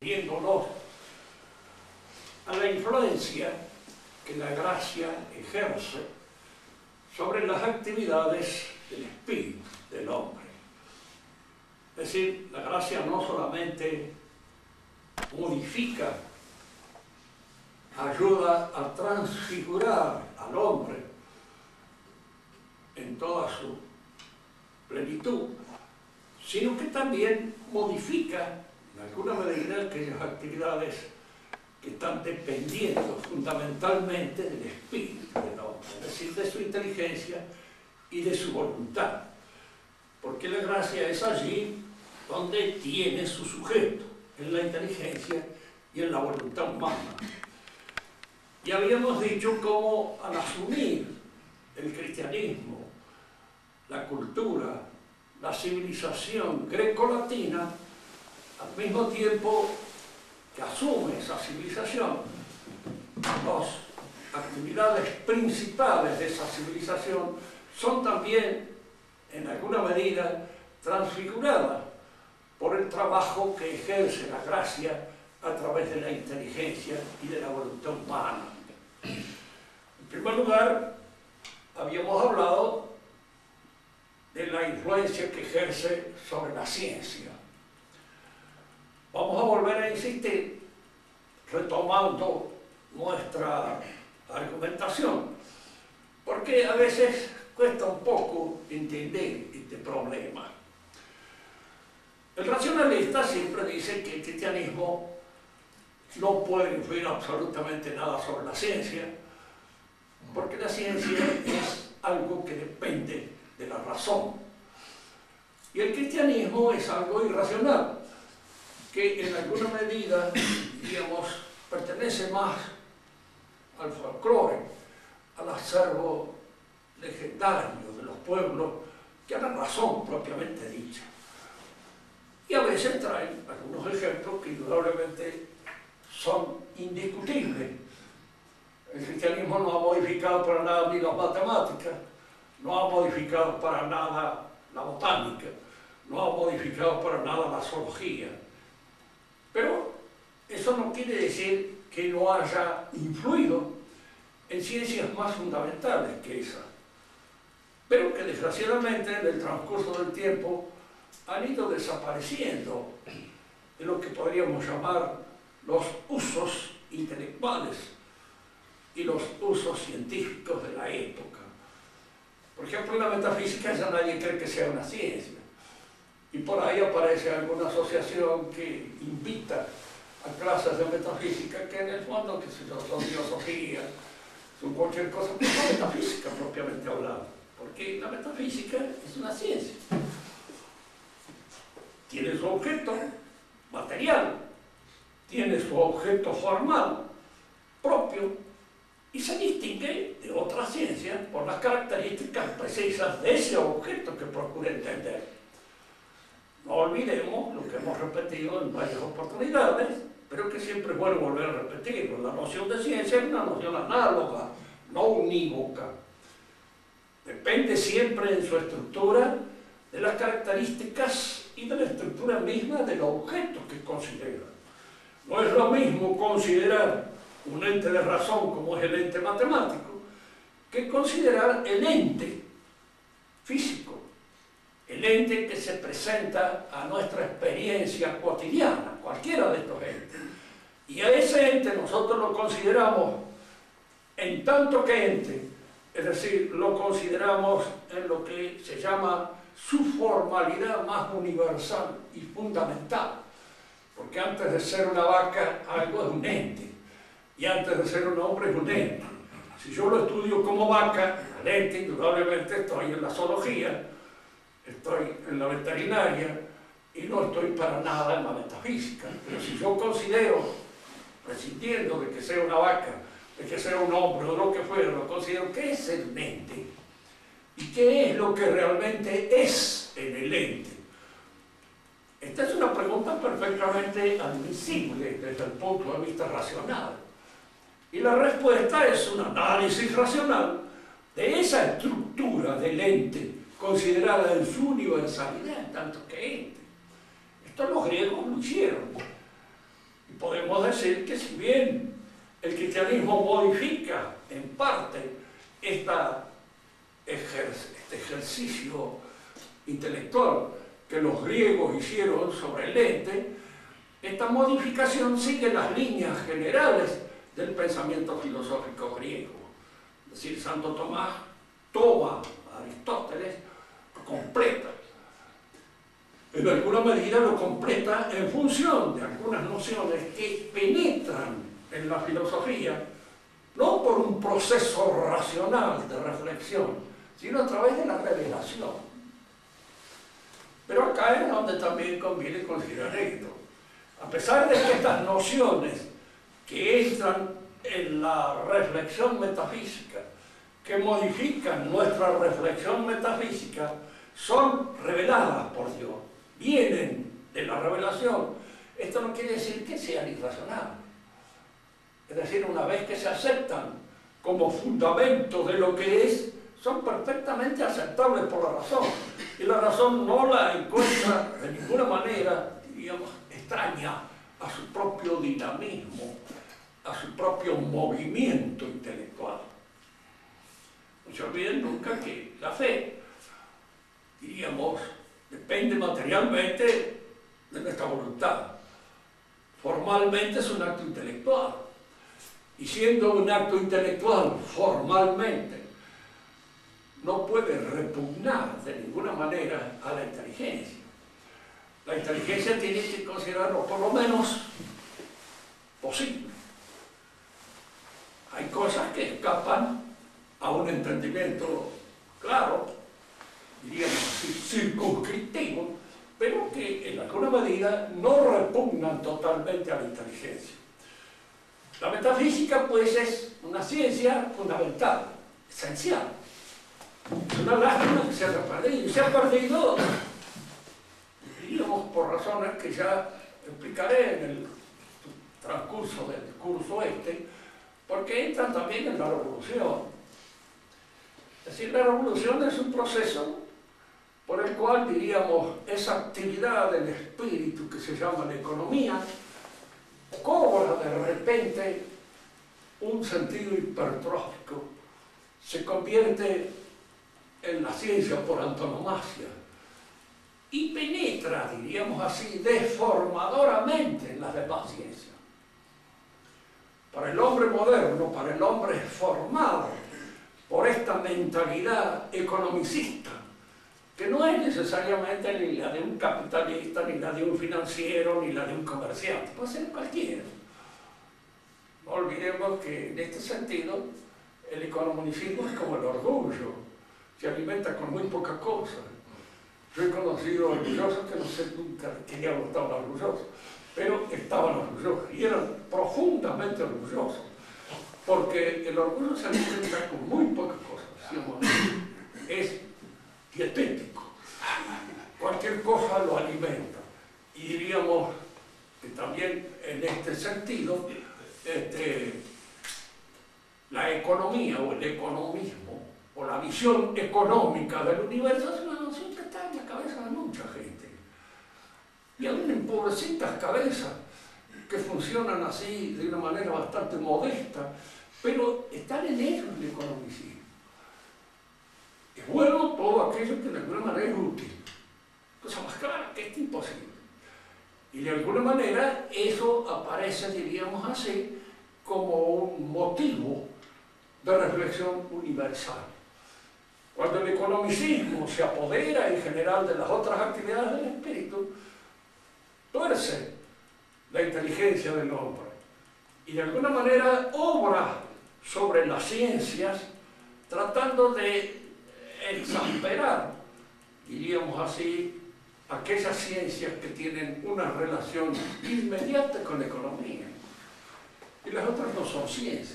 refiriéndonos a la influencia que la gracia ejerce sobre las actividades del espíritu del hombre. Es decir, la gracia no solamente modifica, ayuda a transfigurar al hombre en toda su plenitud, sino que también modifica en alguna medida aquellas actividades que están dependiendo fundamentalmente del espíritu del hombre, es decir, de su inteligencia y de su voluntad, porque la gracia es allí donde tiene su sujeto, en la inteligencia y en la voluntad humana. Y habíamos dicho cómo al asumir el cristianismo, la cultura, la civilización grecolatina, al mismo tiempo que asume esa civilización, las actividades principales de esa civilización son también, en alguna medida, transfiguradas por el trabajo que ejerce la gracia a través de la inteligencia y de la voluntad humana. En primer lugar, habíamos hablado de la influencia que ejerce sobre la ciencia. Vamos a volver a insistir, retomando nuestra argumentación, porque a veces cuesta un poco entender este problema. El racionalista siempre dice que el cristianismo no puede influir absolutamente nada sobre la ciencia, porque la ciencia es algo que depende de la razón. Y el cristianismo es algo irracional, que en alguna medida, digamos, pertenece más al folclore, al acervo legendario de los pueblos, que a la razón propiamente dicha. Y a veces traen algunos ejemplos que indudablemente son indiscutibles. El cristianismo no ha modificado para nada ni las matemáticas, no ha modificado para nada la botánica, no ha modificado para nada la zoología. Pero eso no quiere decir que no haya influido en ciencias más fundamentales que esa, pero que desgraciadamente en el transcurso del tiempo han ido desapareciendo de lo que podríamos llamar los usos intelectuales y los usos científicos de la época. Por ejemplo, en la metafísica ya nadie cree que sea una ciencia. Y por ahí aparece alguna asociación que invita a clases de metafísica que en el fondo, qué sé yo, son filosofía, son cualquier cosa, pero no metafísica propiamente hablando, porque la metafísica es una ciencia. Tiene su objeto material, tiene su objeto formal propio y se distingue de otras ciencias por las características precisas de ese objeto que procura entender. No olvidemos lo que hemos repetido en varias oportunidades, pero que siempre es bueno volver a repetirlo. La noción de ciencia es una noción análoga, no unívoca. Depende siempre en su estructura de las características y de la estructura misma del objeto que considera. No es lo mismo considerar un ente de razón como es el ente matemático que considerar el ente físico, el ente que se presenta a nuestra experiencia cotidiana, cualquiera de estos entes. Y a ese ente nosotros lo consideramos en tanto que ente, es decir, lo consideramos en lo que se llama su formalidad más universal y fundamental. Porque antes de ser una vaca, algo es un ente. Y antes de ser un hombre, es un ente. Si yo lo estudio como vaca, el ente, indudablemente estoy en la zoología, estoy en la veterinaria y no estoy para nada en la metafísica. Pero si yo considero, prescindiendo de que sea una vaca, de que sea un hombre o lo que fuera, lo considero que es el ente y qué es lo que realmente es en el ente. Esta es una pregunta perfectamente admisible desde el punto de vista racional. Y la respuesta es un análisis racional de esa estructura del ente considerada en su universalidad en tanto que ente. Esto los griegos lo hicieron. podemos decir que si bien el cristianismo modifica en parte este ejercicio intelectual que los griegos hicieron sobre el ente, esta modificación sigue las líneas generales del pensamiento filosófico griego. Es decir, Santo Tomás toma a Aristóteles, lo completa. En alguna medida lo completa en función de algunas nociones que penetran en la filosofía, no por un proceso racional de reflexión, sino a través de la revelación. Pero acá es donde también conviene considerar esto. A pesar de que estas nociones que entran en la reflexión metafísica, que modifican nuestra reflexión metafísica, son reveladas por Dios, vienen de la revelación. Esto no quiere decir que sean irracionales. Es decir, una vez que se aceptan como fundamento de lo que es, son perfectamente aceptables por la razón. Y la razón no la encuentra de ninguna manera, digamos, extraña a su propio dinamismo, a su propio movimiento intelectual. No se olviden nunca que la fe, diríamos, depende materialmente de nuestra voluntad. Formalmente es un acto intelectual. Y siendo un acto intelectual formalmente, no puede repugnar de ninguna manera a la inteligencia. La inteligencia tiene que considerarlo por lo menos posible. Hay cosas que escapan a un entendimiento claro, diríamos así, circunscriptivo, pero que en alguna medida no repugnan totalmente a la inteligencia. La metafísica, pues, es una ciencia fundamental, esencial. Es una lástima que se haya perdido. Y se ha perdido, diríamos, por razones que ya explicaré en el transcurso del curso porque entran también en la revolución. Es decir, la revolución es un proceso por el cual, diríamos, esa actividad del espíritu que se llama la economía, cobra de repente un sentido hipertrófico, se convierte en la ciencia por antonomasia y penetra, diríamos así, deformadoramente en las demás ciencias. Para el hombre moderno, para el hombre formado por esta mentalidad economicista, que no es necesariamente ni la de un capitalista, ni la de un financiero, ni la de un comerciante, puede ser cualquiera. No olvidemos que en este sentido el economicismo es como el orgullo, se alimenta con muy poca cosa. Yo he conocido orgullosos que no sé nunca que diablos estaban orgullosos, pero estaban orgullosos y eran profundamente orgullosos, porque el orgullo se alimenta con muy pocas cosas, digamos, es dietético, cualquier cosa lo alimenta. Y diríamos que también en este sentido, la economía o el economismo o la visión económica del universo es una noción que está en la cabeza de mucha gente. Y aún en pobrecitas cabezas que funcionan así de una manera bastante modesta, pero están en ellos el economicismo. Es bueno todo aquello que de alguna manera es útil. Cosa más clara que es imposible. Y de alguna manera eso aparece, diríamos así, como un motivo de reflexión universal. Cuando el economicismo se apodera en general de las otras actividades del espíritu, tuerce la inteligencia del hombre y de alguna manera obra sobre las ciencias tratando de exasperar, diríamos así, aquellas ciencias que tienen una relación inmediata con la economía. Y las otras no son ciencias.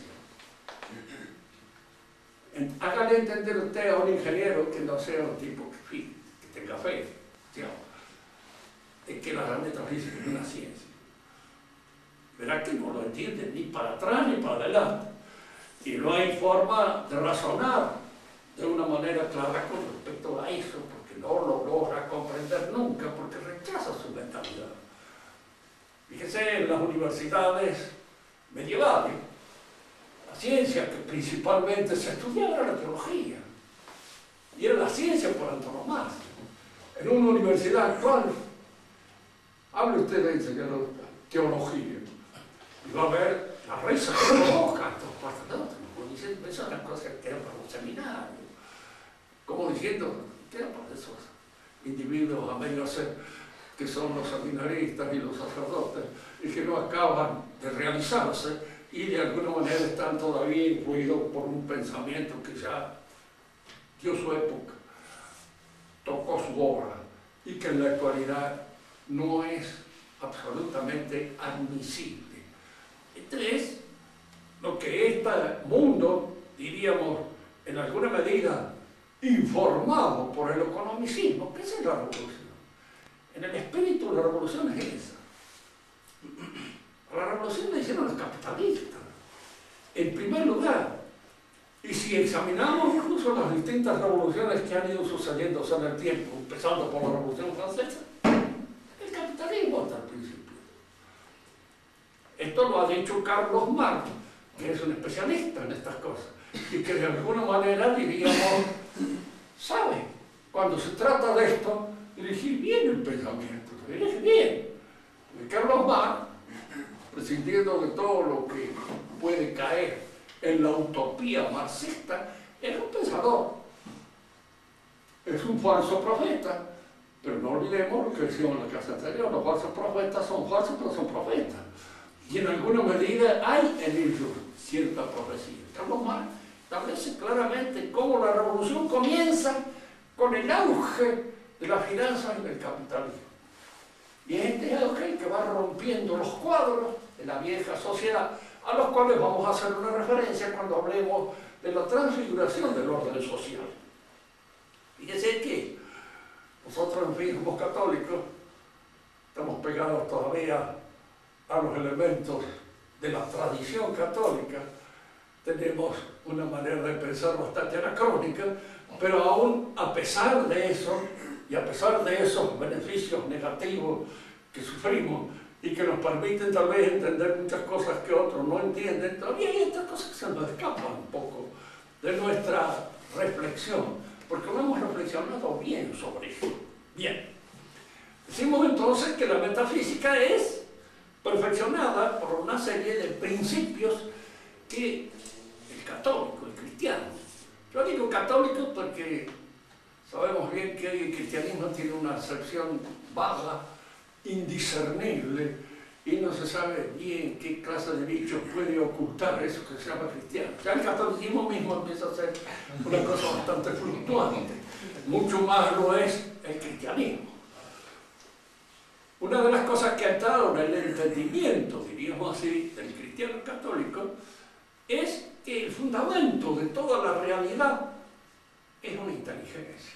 Hágale entender usted a un ingeniero que no sea un tipo que tenga fe, digamos, de que la metafísica es una ciencia. Verá que no lo entiende ni para atrás ni para adelante. Y no hay forma de razonar de una manera clara con respecto a eso, porque no lo logra comprender nunca, porque rechaza su mentalidad. Fíjese en las universidades medievales, la ciencia que principalmente se estudiaba era la teología, y era la ciencia por antonomasia. En una universidad actual, hable usted de enseñar teología, y va a ver la risa que provoca estos pasados, como diciendo, esas son las cosas que quedan para un seminario, como diciendo, quedan para esos individuos a medio hacer, que son los seminaristas y los sacerdotes, y que no acaban de realizarse, y de alguna manera están todavía influidos por un pensamiento que ya dio su época, tocó su hora, y que en la actualidad no es absolutamente admisible. Este es lo que este mundo, diríamos, en alguna medida, informado por el economicismo, ¿qué es la revolución? En el espíritu de la revolución es esa. A la revolución le hicieron los capitalistas, en primer lugar. Y si examinamos incluso las distintas revoluciones que han ido sucediéndose en el tiempo, empezando por la Revolución Francesa, el capitalismo hasta el principio. Esto lo ha dicho Carlos Marx, que es un especialista en estas cosas, y que de alguna manera, diríamos, sabe, cuando se trata de esto, dirigir bien el pensamiento, dirige bien. Y Carlos Marx, prescindiendo de todo lo que puede caer en la utopía marxista, es un pensador, es un falso profeta, pero no olvidemos lo que decíamos en la clase anterior, los falsos profetas son falsos, pero son profetas, y en alguna medida hay en ellos cierta profecía. Carlos Marx establece claramente cómo la revolución comienza con el auge de las finanzas y del capitalismo. Y es este auge que va rompiendo los cuadros de la vieja sociedad, a los cuales vamos a hacer una referencia cuando hablemos de la transfiguración del orden social. Fíjese que nosotros, en fin, como católicos, estamos pegados todavía a los elementos de la tradición católica, tenemos una manera de pensar bastante anacrónica, pero aún a pesar de eso, y a pesar de esos beneficios negativos que sufrimos y que nos permiten tal vez entender muchas cosas que otros no entienden, todavía hay estas cosas que se nos escapan un poco de nuestra reflexión, porque no hemos reflexionado bien sobre eso. Bien, decimos entonces que la metafísica es perfeccionada por una serie de principios que el católico, el cristiano, yo digo católico porque sabemos bien que el cristianismo tiene una acepción vaga, indiscernible, y no se sabe bien qué clase de bichos puede ocultar eso que se llama cristiano. Ya el catolicismo mismo empieza a ser una cosa bastante fluctuante, mucho más lo es el cristianismo. Una de las cosas que ha estado en el entendimiento, diríamos así, del cristiano católico, es que el fundamento de toda la realidad es una inteligencia.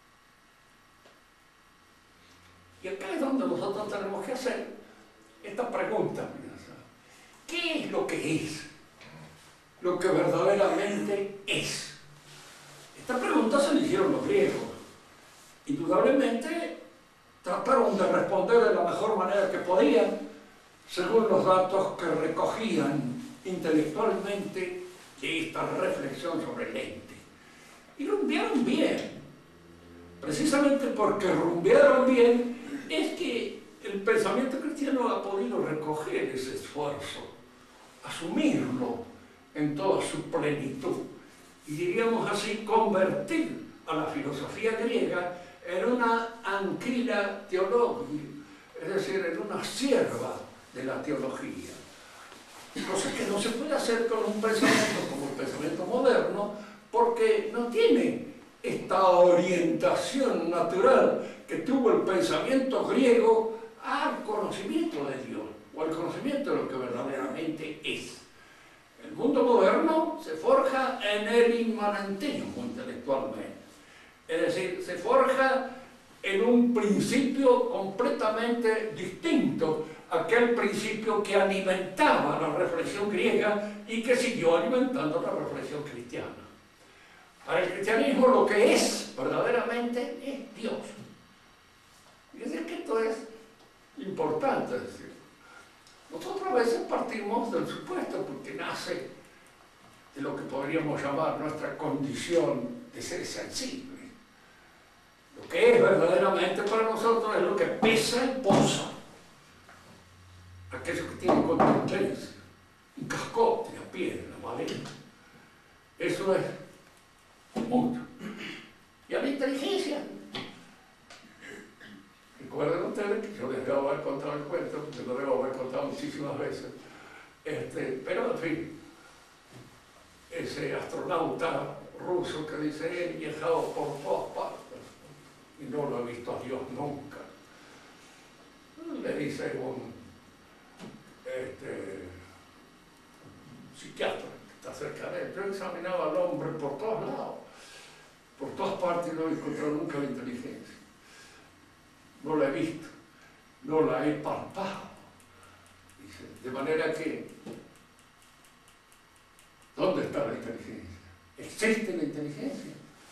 Y acá es donde nosotros tenemos que hacer esta pregunta. ¿Qué es lo que es? Lo que verdaderamente es. Esta pregunta se le hicieron los griegos. Indudablemente trataron de responder de la mejor manera que podían, según los datos que recogían intelectualmente de esta reflexión sobre el ente. Y rumbearon bien. Precisamente porque rumbearon bien, es que el pensamiento cristiano ha podido recoger ese esfuerzo, asumirlo en toda su plenitud, y diríamos así, convertir a la filosofía griega en una anquila teológica, es decir, en una sierva de la teología. Cosa que no se puede hacer con un pensamiento como el pensamiento moderno, porque no tiene esta orientación natural que tuvo el pensamiento griego al conocimiento de Dios, o al conocimiento de lo que verdaderamente es. El mundo moderno se forja en el inmanentismo intelectualmente, es decir, se forja en un principio completamente distinto a aquel principio que alimentaba la reflexión griega y que siguió alimentando la reflexión cristiana. Para el cristianismo lo que es verdaderamente es Dios. Y es decir que esto es importante decir. Nosotros a veces partimos del supuesto porque nace de lo que podríamos llamar nuestra condición de ser sensible. Lo que es verdaderamente para nosotros es lo que pesa y posa. Aquello que tiene contundencia, un cascote, la piedra, la madera. Eso es mucho. Y a la inteligencia. Recuerden ustedes que yo les debo haber contado el cuento, yo lo debo haber contado muchísimas veces. Pero en fin, ese astronauta ruso que dice, he viajado por todas partes y no lo he visto a Dios nunca. Le dice un psiquiatra que está cerca de él, yo examinaba al hombre por todos lados, por todas partes, y no he encontrado nunca la inteligencia. No la he visto, no la he palpado. Dice, de manera que, ¿dónde está la inteligencia? ¿Existe la inteligencia?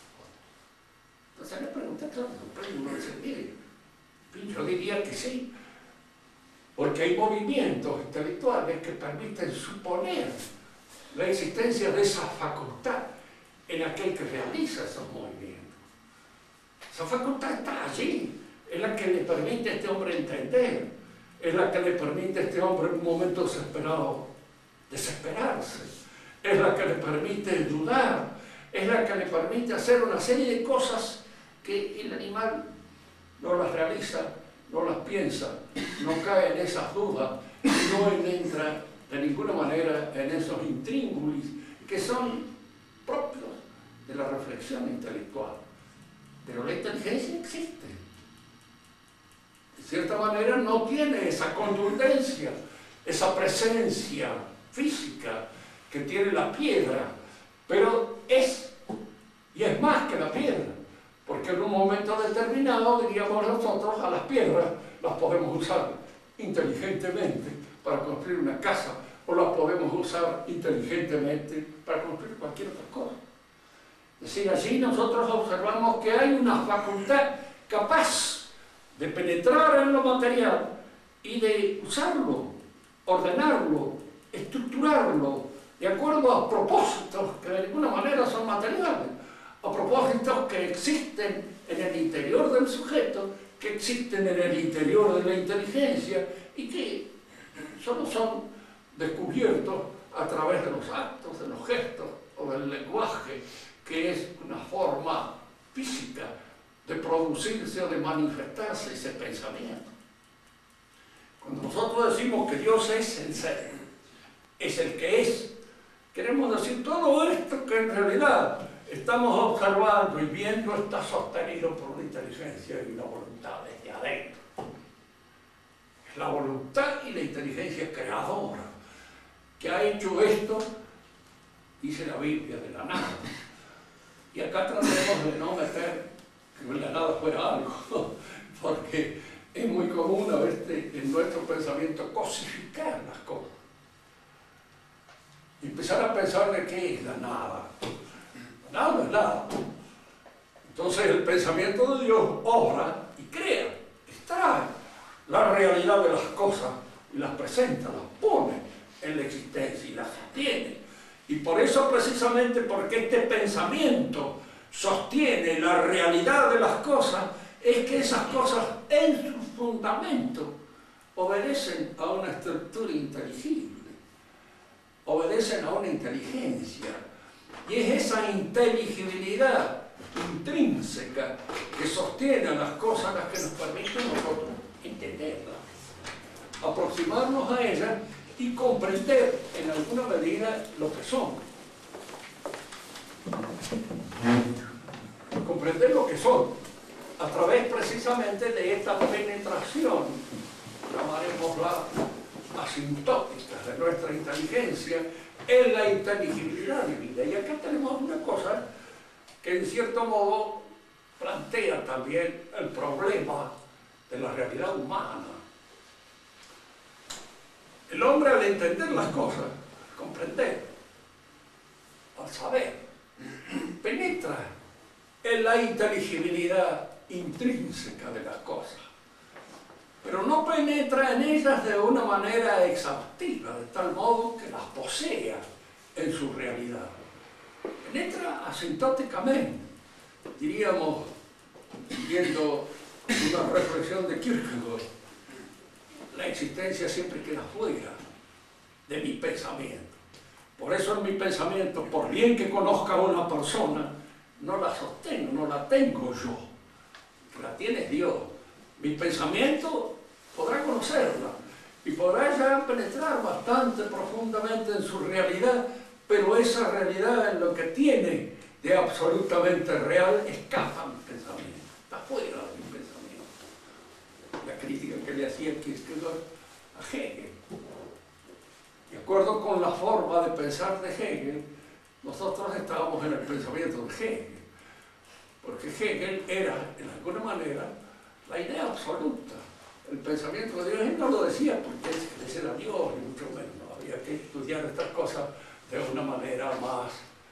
Entonces le pregunta, claro, uno dice, mire, yo diría que sí, porque hay movimientos intelectuales que permiten suponer la existencia de esa facultad en aquel que realiza esos movimientos. Esa facultad está allí, es la que le permite a este hombre entender, es la que le permite a este hombre en un momento desesperado desesperarse, es la que le permite dudar, es la que le permite hacer una serie de cosas que el animal no las realiza, no las piensa, no cae en esas dudas, no entra de ninguna manera en esos intríngulis que son propios de la reflexión intelectual. Pero la inteligencia existe. De cierta manera no tiene esa contundencia, esa presencia física que tiene la piedra, pero es, y es más que la piedra, porque en un momento determinado, diríamos nosotros, a las piedras las podemos usar inteligentemente para construir una casa, o las podemos usar inteligentemente para construir cualquier otra cosa. Es decir, allí nosotros observamos que hay una facultad capaz de penetrar en lo material y de usarlo, ordenarlo, estructurarlo, de acuerdo a propósitos que de alguna manera son materiales, a propósitos que existen en el interior del sujeto, que existen en el interior de la inteligencia y que solo son descubiertos a través de los actos, de los gestos o del lenguaje, que es una forma física de producirse o de manifestarse ese pensamiento. Cuando nosotros decimos que Dios es el ser, es el que es, queremos decir todo esto que en realidad estamos observando y viendo está sostenido por una inteligencia y una voluntad desde adentro. Es la voluntad y la inteligencia creadora que ha hecho esto, dice la Biblia, de la nada. Y acá tratemos de no meter que la nada fuera algo, porque es muy común a veces en nuestro pensamiento cosificar las cosas. Y empezar a pensar de qué es la nada. La nada no es nada. Entonces el pensamiento de Dios obra y crea, extrae la realidad de las cosas y las presenta, las pone en la existencia y las sostiene. Y por eso precisamente porque este pensamiento sostiene la realidad de las cosas, es que esas cosas en su fundamento obedecen a una estructura inteligible, obedecen a una inteligencia, y es esa inteligibilidad intrínseca que sostiene a las cosas las que nos permiten a nosotros entenderlas, aproximarnos a ellas y comprender en alguna medida lo que son. Comprender lo que son a través precisamente de esta penetración, llamaremosla asintótica, de nuestra inteligencia en la inteligibilidad divina. Y acá tenemos una cosa que en cierto modo plantea también el problema de la realidad humana. El hombre, al entender las cosas, al comprender, al saber, penetra en la inteligibilidad intrínseca de las cosas. Pero pero no penetra en ellas de una manera exhaustiva, de tal modo que las posea en su realidad. Penetra asintóticamente, diríamos, siguiendo una reflexión de Kierkegaard, la existencia siempre queda fuera de mi pensamiento. Por eso en mi pensamiento, por bien que conozca a una persona, no la sostengo, no la tengo yo, la tiene Dios. Mi pensamiento podrá conocerla y podrá ya penetrar bastante profundamente en su realidad, pero esa realidad en lo que tiene de absolutamente real escapa a mi pensamiento, está fuera de mi pensamiento. La crítica que le hacía Kierkegaard a Hegel. De acuerdo con la forma de pensar de Hegel, nosotros estábamos en el pensamiento de Hegel, porque Hegel era, en alguna manera, la idea absoluta. El pensamiento de Dios, él no lo decía porque ese era Dios, ni mucho menos. No había que estudiar estas cosas de una manera más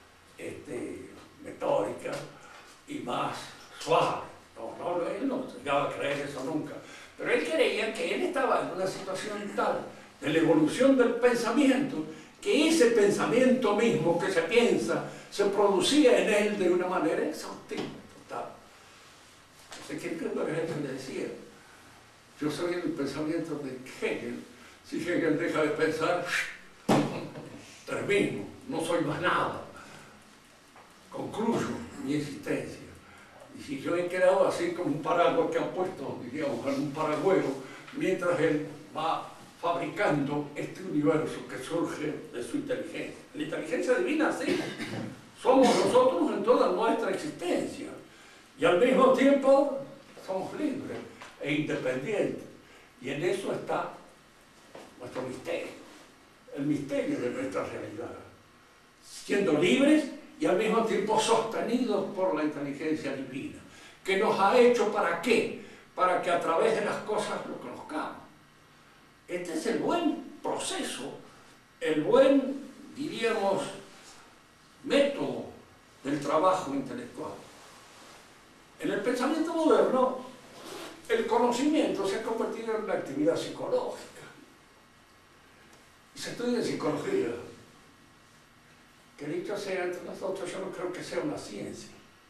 metódica y más suave. Él no llegaba a creer eso nunca. Pero él creía que él estaba en una situación tal de la evolución del pensamiento, que ese pensamiento mismo que se piensa se producía en él de una manera exhaustiva, total. No sé qué le decía. Yo soy el pensamiento de Hegel. Si Hegel deja de pensar, termino, no soy más nada. Concluyo mi existencia. Y si yo he quedado así como un paraguas que han puesto, diríamos, en un paragüero, mientras él va fabricando este universo que surge de su inteligencia. La inteligencia divina, sí, somos nosotros en toda nuestra existencia. Y al mismo tiempo somos libres e independientes. Y en eso está nuestro misterio, el misterio de nuestra realidad. Siendo libres y al mismo tiempo sostenidos por la inteligencia divina, que nos ha hecho ¿para qué? Para que a través de las cosas lo conozcamos. Este es el buen proceso, el buen, diríamos, método del trabajo intelectual. En el pensamiento moderno, el conocimiento se ha convertido en una actividad psicológica. Y se estudia en psicología. Que dicho sea entre nosotros, yo no creo que sea una ciencia.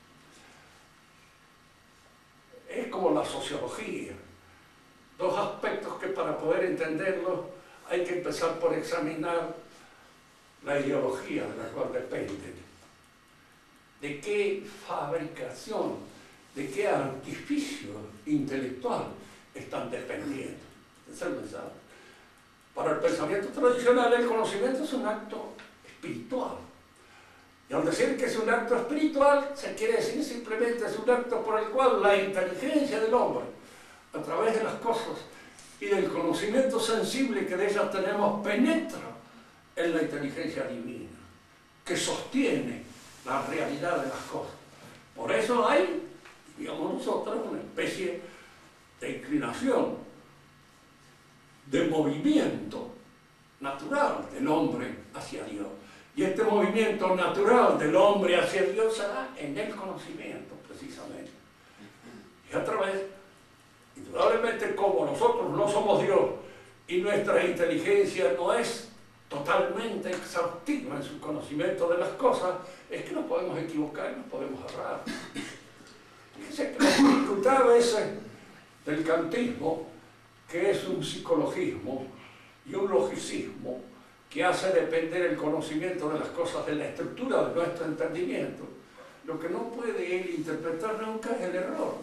Es como la sociología. Dos aspectos que para poder entenderlos hay que empezar por examinar la ideología de la cual dependen. De qué fabricación, de qué artificio intelectual están dependiendo. Ese es el mensaje. Para el pensamiento tradicional, el conocimiento es un acto espiritual. Y al decir que es un acto espiritual, se quiere decir simplemente es un acto por el cual la inteligencia del hombre, a través de las cosas y del conocimiento sensible que de ellas tenemos, penetra en la inteligencia divina, que sostiene la realidad de las cosas. Por eso hay, digamos nosotros, una especie de inclinación, de movimiento natural del hombre hacia Dios. Y este movimiento natural del hombre hacia Dios se da en el conocimiento, precisamente. Y a través, indudablemente, como nosotros no somos Dios y nuestra inteligencia no es totalmente exhaustiva en su conocimiento de las cosas, es que nos podemos equivocar y nos podemos errar. Fíjense que la dificultad a veces del kantismo, que es un psicologismo y un logicismo, que hace depender el conocimiento de las cosas de la estructura de nuestro entendimiento, lo que no puede él interpretar nunca es el error.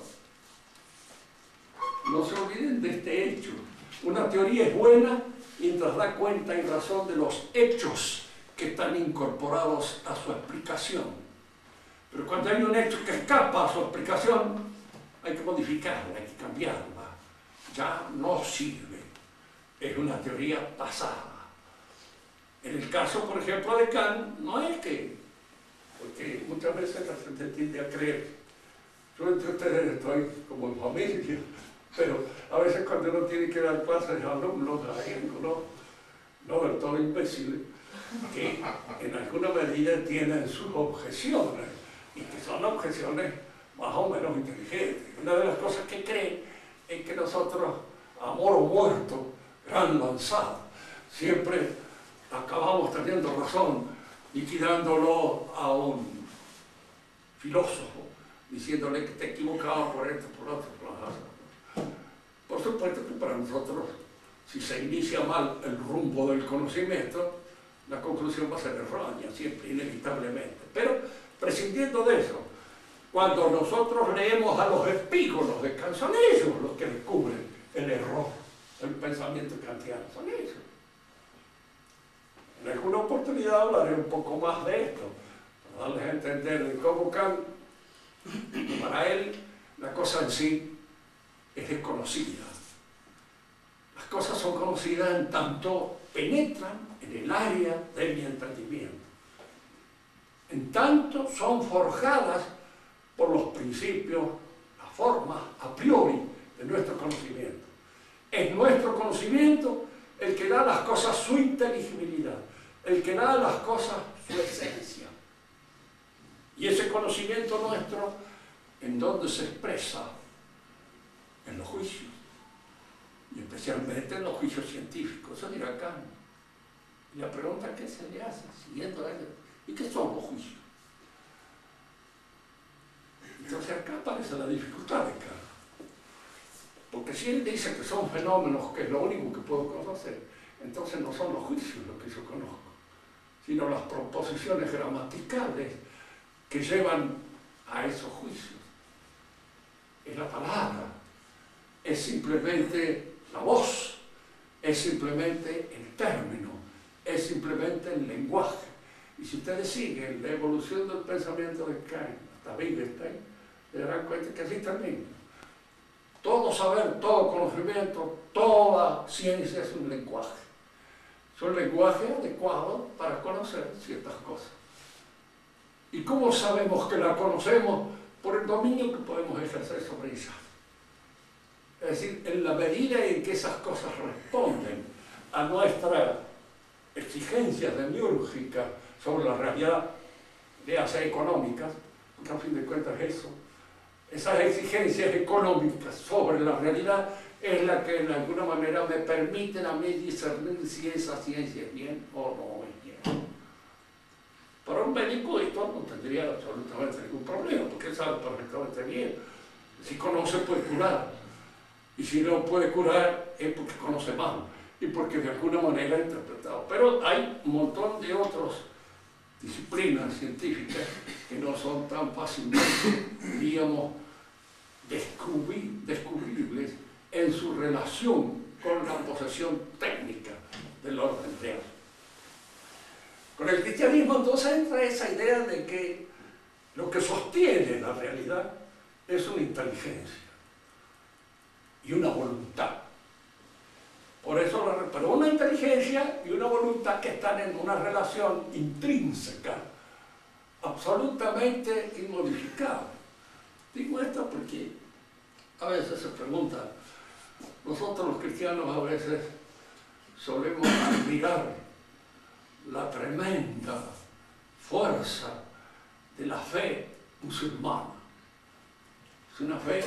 No se olviden de este hecho. Una teoría es buena mientras da cuenta y razón de los hechos que están incorporados a su explicación. Pero cuando hay un hecho que escapa a su explicación, hay que modificarla, hay que cambiarla. Ya no sirve. Es una teoría pasada. En el caso, por ejemplo, de Kant, no es que, porque muchas veces la gente tiende a creer, yo entre ustedes estoy como en familia, pero a veces cuando uno tiene que dar clases a alumnos, hay algunos no del todo imbéciles, que en alguna medida tienen sus objeciones, y que son objeciones más o menos inteligentes. Una de las cosas que creen es que nosotros amor o muerto, gran lanzada. Siempre acabamos teniendo razón, liquidándolo a un filósofo, diciéndole que te equivocaba por esto, por otro, por lo otro. Por supuesto que para nosotros, si se inicia mal el rumbo del conocimiento, la conclusión va a ser errónea, siempre, inevitablemente. Pero, prescindiendo de eso, cuando nosotros leemos a los epígonos de Kant, son ellos los que descubren el error del pensamiento kantiano, son ellos. En alguna oportunidad hablaré un poco más de esto, para darles a entender de cómo Kant, para él, la cosa en sí es desconocida. Las cosas son conocidas en tanto penetran en el área de mi entendimiento. En tanto son forjadas por los principios, las formas a priori de nuestro conocimiento. Es nuestro conocimiento el que da a las cosas su inteligibilidad, el que da a las cosas su esencia. Y ese conocimiento nuestro, ¿en dónde se expresa? En los juicios, y especialmente en los juicios científicos. Eso dirá Kant. Y la pregunta que se le hace, siguiendo a él, ¿y qué son los juicios? Entonces acá aparece la dificultad de Kant. Porque si él dice que son fenómenos, que es lo único que puedo conocer, entonces no son los juicios los que yo conozco, sino las proposiciones gramaticales que llevan a esos juicios. Es la palabra, es simplemente la voz, es simplemente el término, es simplemente el lenguaje. Y si ustedes siguen la evolución del pensamiento de Kant hasta Wittgenstein, se darán cuenta que así termina. Todo saber, todo conocimiento, toda ciencia es un lenguaje. Es un lenguaje adecuado para conocer ciertas cosas. ¿Y cómo sabemos que la conocemos? Por el dominio que podemos ejercer sobre ella. Es decir, en la medida en que esas cosas responden a nuestras exigencias demiúrgicas sobre la realidad, léase económicas, porque a fin de cuentas eso, esas exigencias económicas sobre la realidad es la que en alguna manera me permiten a mí discernir si esa ciencia es bien o no es bien. Para un médico esto no tendría absolutamente ningún problema, porque él sabe perfectamente bien. Si conoce puede curar, y si no puede curar es porque conoce mal, y porque de alguna manera ha interpretado. Pero hay un montón de otras disciplinas científicas que no son tan fácilmente, digamos, descubribles en su relación con la posesión técnica del orden real. Con el cristianismo entonces entra esa idea de que lo que sostiene la realidad es una inteligencia y una voluntad. Por eso, pero una inteligencia y una voluntad que están en una relación intrínseca, absolutamente inmodificable. Digo esto porque a veces se pregunta, nosotros los cristianos a veces solemos admirar la tremenda fuerza de la fe musulmana. Es una fe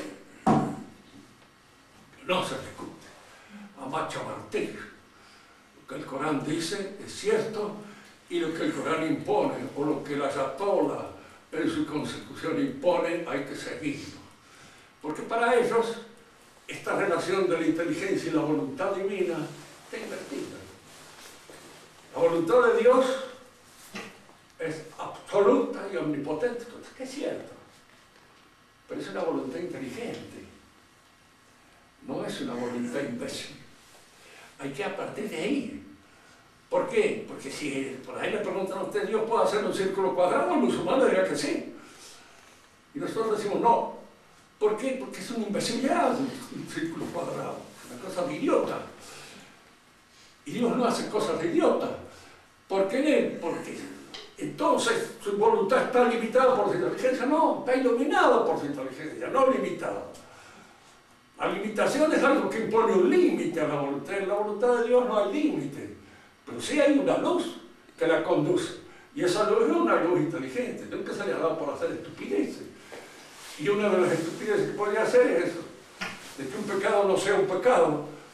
que no se discute, a macho martillo. Lo que el Corán dice es cierto y lo que el Corán impone o lo que la ayatolá en su consecución impone hay que seguirlo. Porque para ellos esta relación de la inteligencia y la voluntad divina está invertida. La voluntad de Dios es absoluta y omnipotente, que es cierto, pero es una voluntad inteligente, no es una voluntad imbécil. Hay que a partir de ahí. ¿Por qué? Porque si por ahí le preguntan a usted, ¿Dios puede hacer un círculo cuadrado? El musulmán diría que sí. Y nosotros decimos no. ¿Por qué? Porque es una imbecilidad un círculo cuadrado, una cosa de idiota. Y Dios no hace cosas de idiota. ¿Por qué? Porque entonces su voluntad está limitada por su inteligencia. No, está iluminada por su inteligencia, no limitada. La limitación es algo que impone un límite a la voluntad. En la voluntad de Dios no hay límite, pero sí hay una luz que la conduce. Y esa luz es una luz inteligente, nunca se le ha dado por hacer estupideces. Y una de las estupideces que podría hacer es eso, de que un pecado no sea un pecado,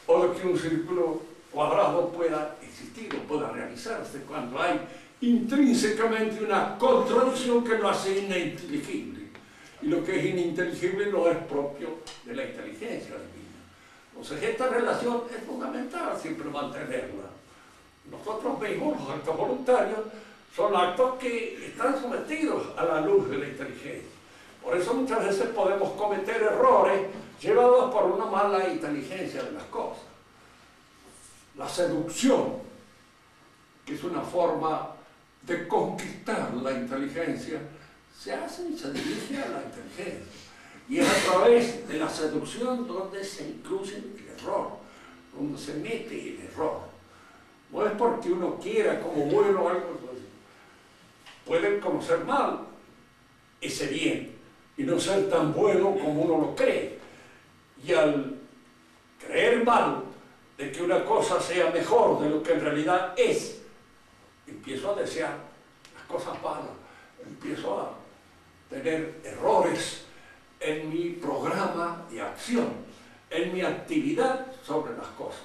o de que un círculo cuadrado pueda existir o pueda realizarse cuando hay intrínsecamente una contradicción que lo hace ininteligible. Y lo que es ininteligible no es propio de la inteligencia divina. Entonces esta relación es fundamental siempre mantenerla. Nosotros mismos, los actos voluntarios, son actos que están sometidos a la luz de la inteligencia. Por eso muchas veces podemos cometer errores llevados por una mala inteligencia de las cosas. La seducción, que es una forma de conquistar la inteligencia, se hace y se dirige a la inteligencia. Y es a través de la seducción donde se incluye el error, donde se mete el error. No es porque uno quiera como bueno algo, puede conocer mal ese bien y no ser tan bueno como uno lo cree. Y al creer mal de que una cosa sea mejor de lo que en realidad es, empiezo a desear las cosas malas, empiezo a tener errores en mi programa de acción, en mi actividad sobre las cosas.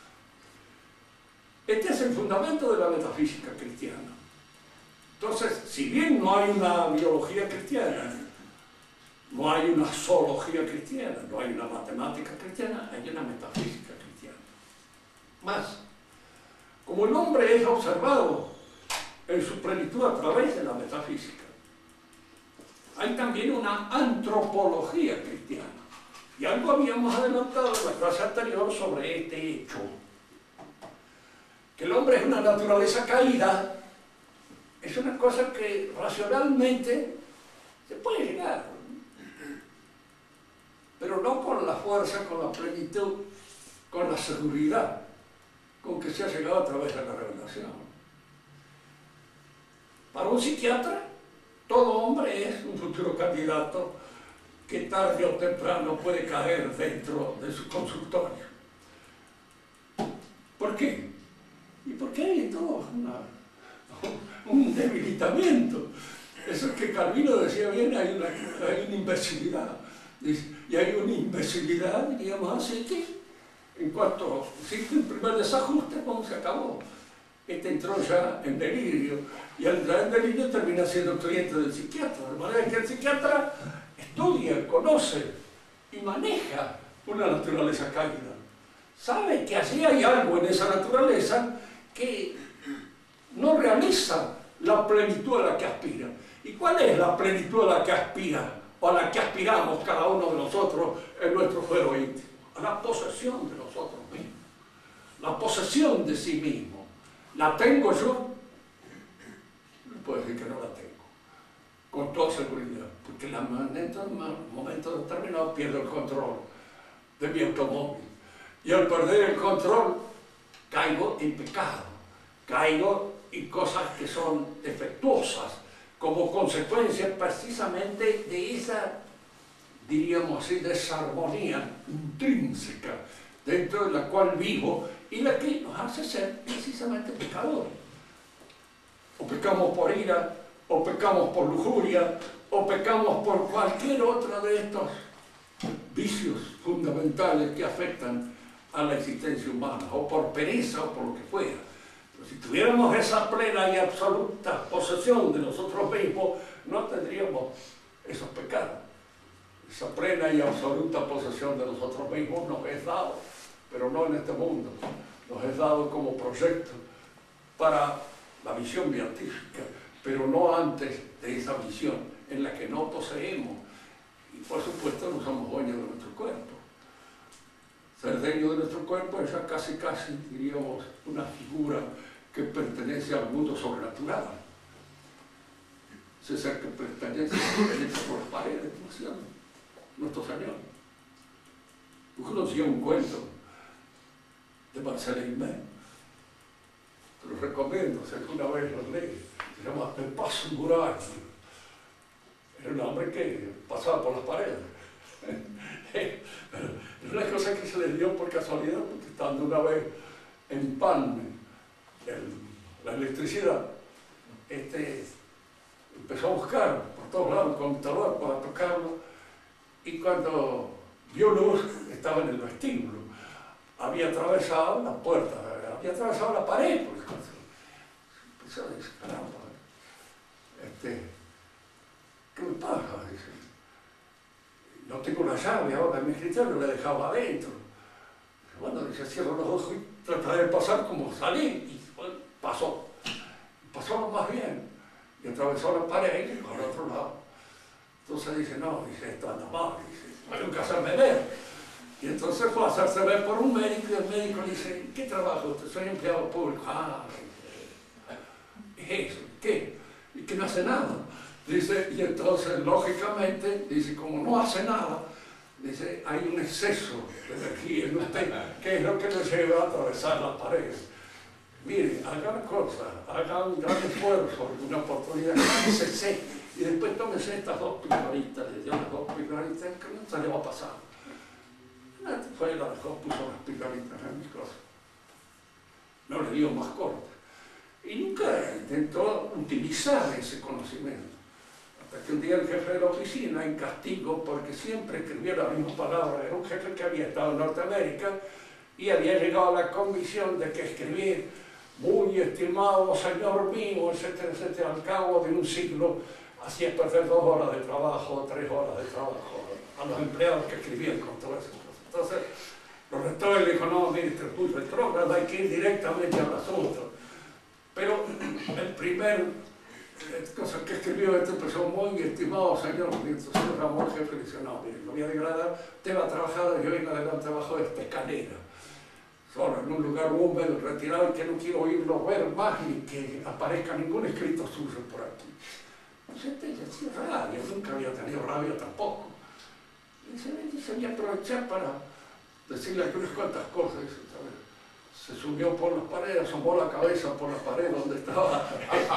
Este es el fundamento de la metafísica cristiana. Entonces, si bien no hay una biología cristiana, no hay una zoología cristiana, no hay una matemática cristiana, hay una metafísica cristiana. Más, como el hombre es observado en su plenitud a través de la metafísica, hay también una antropología cristiana. Y algo habíamos adelantado en la clase anterior sobre este hecho. Que el hombre es una naturaleza caída, es una cosa que racionalmente se puede llegar, pero no con la fuerza, con la plenitud, con la seguridad con que se ha llegado a través de la revelación. Para un psiquiatra, todo hombre es un futuro candidato que tarde o temprano puede caer dentro de su consultorio. ¿Por qué? Y porque hay todo un debilitamiento. Eso es que Calvino decía bien, hay una imbecilidad. Y hay una imbecilidad, diríamos así, que en cuanto existe el primer desajuste, pues se acabó. Este entró ya en delirio, y al entrar en delirio termina siendo cliente del psiquiatra. De manera que el psiquiatra estudia, conoce y maneja una naturaleza caída. Sabe que allí hay algo en esa naturaleza que no realiza la plenitud a la que aspira. ¿Y cuál es la plenitud a la que aspira, o a la que aspiramos cada uno de nosotros en nuestro fuero íntimo? A la posesión de nosotros mismos, la posesión de sí mismo. ¿La tengo yo? No puedo decir que no la tengo, con toda seguridad, porque en un momento determinado pierdo el control de mi automóvil, y al perder el control caigo en pecado, caigo en cosas que son defectuosas, como consecuencia precisamente de esa, diríamos así, desarmonía intrínseca dentro de la cual vivo y la que nos hace ser precisamente pecadores. O pecamos por ira, o pecamos por lujuria, o pecamos por cualquier otro de estos vicios fundamentales que afectan a la existencia humana, o por pereza, o por lo que fuera. Pero si tuviéramos esa plena y absoluta posesión de nosotros mismos, no tendríamos esos pecados. Esa plena y absoluta posesión de nosotros mismos nos es dado, pero no en este mundo, nos es dado como proyecto para la visión beatífica, pero no antes de esa visión en la que no poseemos y por supuesto no somos dueños de nuestro cuerpo. Ser dueño de nuestro cuerpo es ya casi diríamos una figura que pertenece al mundo sobrenatural. Ese ser que pertenece por las paredes, ¿no es cierto? Nuestro Señor. Yo conocía un cuento de Marcel Aimé, te lo recomiendo si alguna vez lo lees, se llama El Paso Mural. Era un hombre que pasaba por las paredes. Es una cosa que se le dio por casualidad, porque estando una vez en Palme, la electricidad, empezó a buscar por todos lados un computador para tocarlo, y cuando vio luz estaba en el vestíbulo. había atravesado la puerta, había atravesado la pared, por ejemplo. Empezó a decir, caramba, ¿qué me pasa? Dice, no tengo la llave ahora en mi escritorio, la dejaba adentro. Bueno, dice, cierro los ojos y trataré de pasar como salí, y bueno, pasó lo más bien, y atravesó la pared y por el otro lado. Entonces dice, no, dice, esto anda mal, dice, tengo que hacerme ver. Y entonces fue a hacerse ver por un médico, y el médico le dice, ¿qué trabajo usted? Soy empleado público. Ah, es eso, ¿qué? Y que no hace nada. Dice, y entonces, lógicamente, dice, como no hace nada, dice, hay un exceso de energía en usted, que es lo que le lleva a atravesar las paredes. Mire, haga una cosa, haga un gran esfuerzo, una oportunidad, cállese, y después tómese estas 2 pildoritas, le dio las 2 pildoritas, que no se le va a pasar. Fue, la dejó, puso las pildoritas en mis cosas. No le dio más corte. Y nunca intentó utilizar ese conocimiento. Hasta que un día el jefe de la oficina, en castigo, porque siempre escribía la misma palabra, era un jefe que había estado en Norteamérica y había llegado a la convicción de que escribir muy estimado señor mío, etcétera, etcétera, al cabo de un siglo, hacía perder 2 horas de trabajo, 3 horas de trabajo a los empleados que escribían con todas esas cosas. Entonces, lo retó y le dijo, no, mire, usted puso retrógrado, hay que ir directamente al asunto. Pero el primer cosa que escribió este empezó, muy estimado señor, entonces Ramón, jefe, le dice, no, mire, lo voy a degradar, usted va a trabajar de hoy en adelante abajo de esta escalera, solo en un lugar húmedo, retirado, y que no quiero oírlo ver más ni que aparezca ningún escrito suyo por aquí. Entonces este decía rabia, nunca había tenido rabia tampoco. Y se voy a aprovechar para decirle algunas cuantas cosas. Se subió por las paredes, asomó la cabeza por la pared donde estaba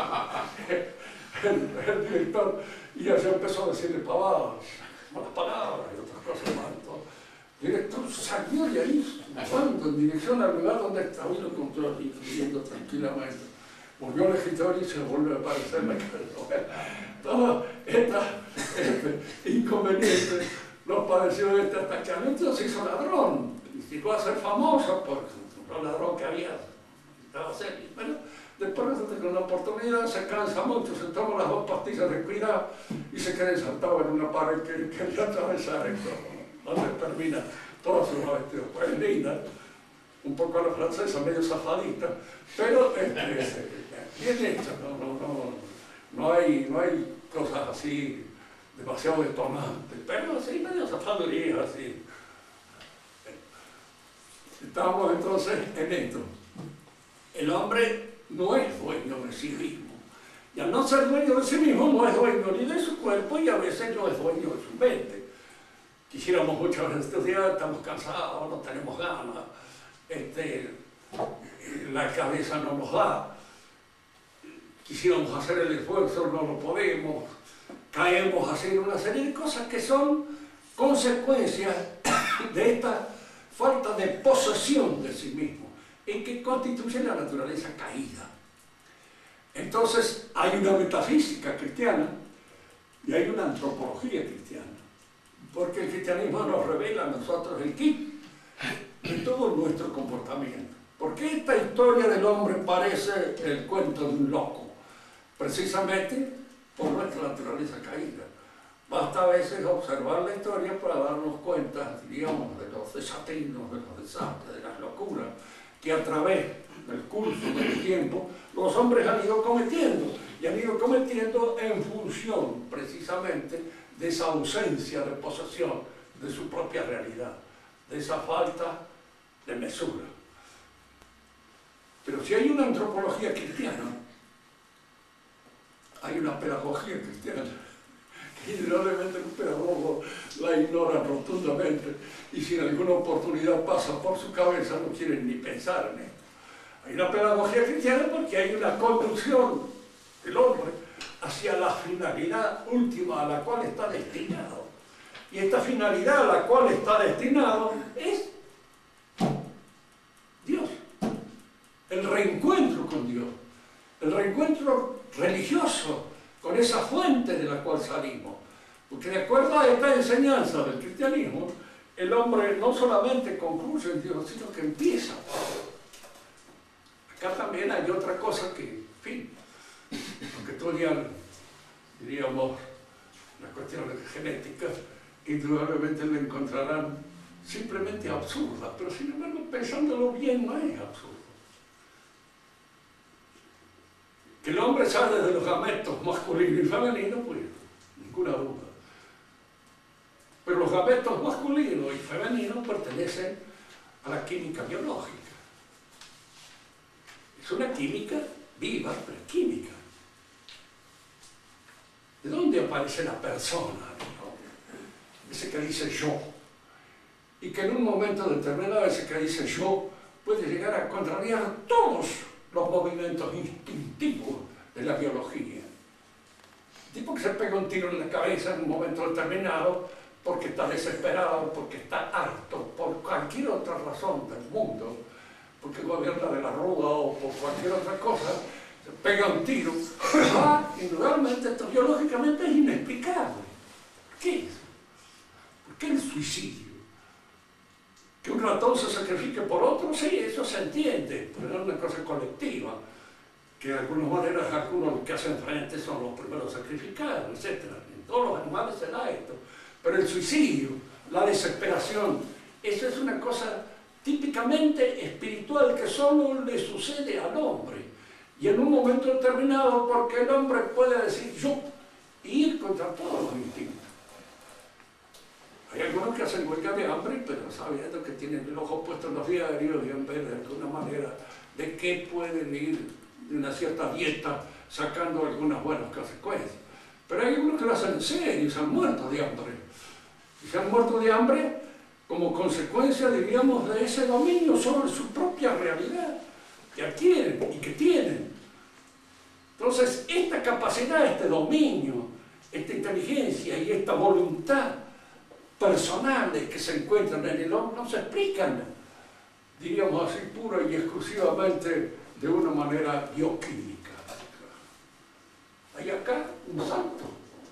el director, y allá empezó a decirle pavadas, malas palabras y otras cosas más. El director salió de ahí, cuando en dirección al lugar donde estaba, y lo encontró allí, escribiendo tranquilamente. Volvió al escritorio y se volvió a aparecer la cabeza. Todo este inconveniente nos pareció hasta que al último se hizo ladrón, y llegó a ser famoso por el ladrón que había, estaba serio. Bueno, después de una oportunidad se cansa mucho, se toma las 2 pastillas de cuidado y se queda ensartado en una pared que quería atravesar, donde termina todo su vestido. Pues linda, un poco a la francesa, medio zafadita, pero bien hecha, no hay cosas así demasiado detonantes, pero sí medio zafadurías así. Estamos entonces en esto. El hombre no es dueño de sí mismo. Y al no ser dueño de sí mismo, no es dueño ni de su cuerpo, y a veces no es dueño de su mente. Quisiéramos muchas veces estudiar, estamos cansados, no tenemos ganas, la cabeza no nos da. Quisiéramos hacer el esfuerzo, no lo podemos. Caemos a hacer una serie de cosas que son consecuencias de esta falta de posesión de sí mismo, en que constituye la naturaleza caída. Entonces hay una metafísica cristiana y hay una antropología cristiana, porque el cristianismo nos revela a nosotros el kit de todo nuestro comportamiento. Porque esta historia del hombre parece el cuento de un loco, precisamente por nuestra naturaleza caída. Basta a veces observar la historia para darnos cuenta, digamos, de los desatinos, de los desastres, de las locuras que a través del curso del tiempo los hombres han ido cometiendo, y han ido cometiendo en función precisamente de esa ausencia de posesión de su propia realidad, de esa falta de mesura. Pero si hay una antropología cristiana, hay una pedagogía cristiana. Indudablemente un pedagogo la ignora rotundamente, y si en alguna oportunidad pasa por su cabeza no quieren ni pensar en esto. Hay una pedagogía cristiana porque hay una conducción del hombre hacia la finalidad última a la cual está destinado. Y esta finalidad a la cual está destinado es Dios. El reencuentro con Dios. El reencuentro religioso con esa fuente de la cual salimos. Porque de acuerdo a esta enseñanza del cristianismo, el hombre no solamente concluye en Dios, sino que empieza. Acá también hay otra cosa que, en fin, los que estudian, diríamos, las cuestiones genéticas, indudablemente le encontrarán simplemente absurda, pero sin embargo, pensándolo bien, no es absurdo. Que el hombre sale de los gametos masculino y femenino, pues, ninguna duda. Pero los gametos masculinos y femeninos pertenecen a la química biológica. Es una química viva, pero es química. ¿De dónde aparece la persona? ¿No? Ese que dice yo. Y que en un momento determinado ese que dice yo puede llegar a contrariar todos los movimientos instintivos de la biología. El tipo que se pega un tiro en la cabeza en un momento determinado porque está desesperado, porque está harto, por cualquier otra razón del mundo, porque gobierna de la ruda o por cualquier otra cosa, se pega un tiro. Indudablemente esto biológicamente es inexplicable. ¿Por qué eso? ¿Por qué el suicidio? Que un ratón se sacrifique por otro, sí, eso se entiende, pero es una cosa colectiva, que de alguna manera algunos que hacen frente son los primeros sacrificados, etc. En todos los animales se da esto. Pero el suicidio, la desesperación, eso es una cosa típicamente espiritual que solo le sucede al hombre. Y en un momento determinado, porque el hombre puede decir yo y ir contra todos los instintos. Hay algunos que hacen huelga de hambre, pero sabiendo que tienen el ojo puesto en los diarios y en vez de alguna manera de qué pueden ir de una cierta dieta sacando algunas buenas consecuencias. Pero hay algunos que lo hacen en serio y se han muerto de hambre. Y se han muerto de hambre como consecuencia, diríamos, de ese dominio sobre su propia realidad que adquieren y que tienen. Entonces, esta capacidad, este dominio, esta inteligencia y esta voluntad personales que se encuentran en el hombre no se explican, diríamos así, pura y exclusivamente de una manera bioquímica. Hay acá un salto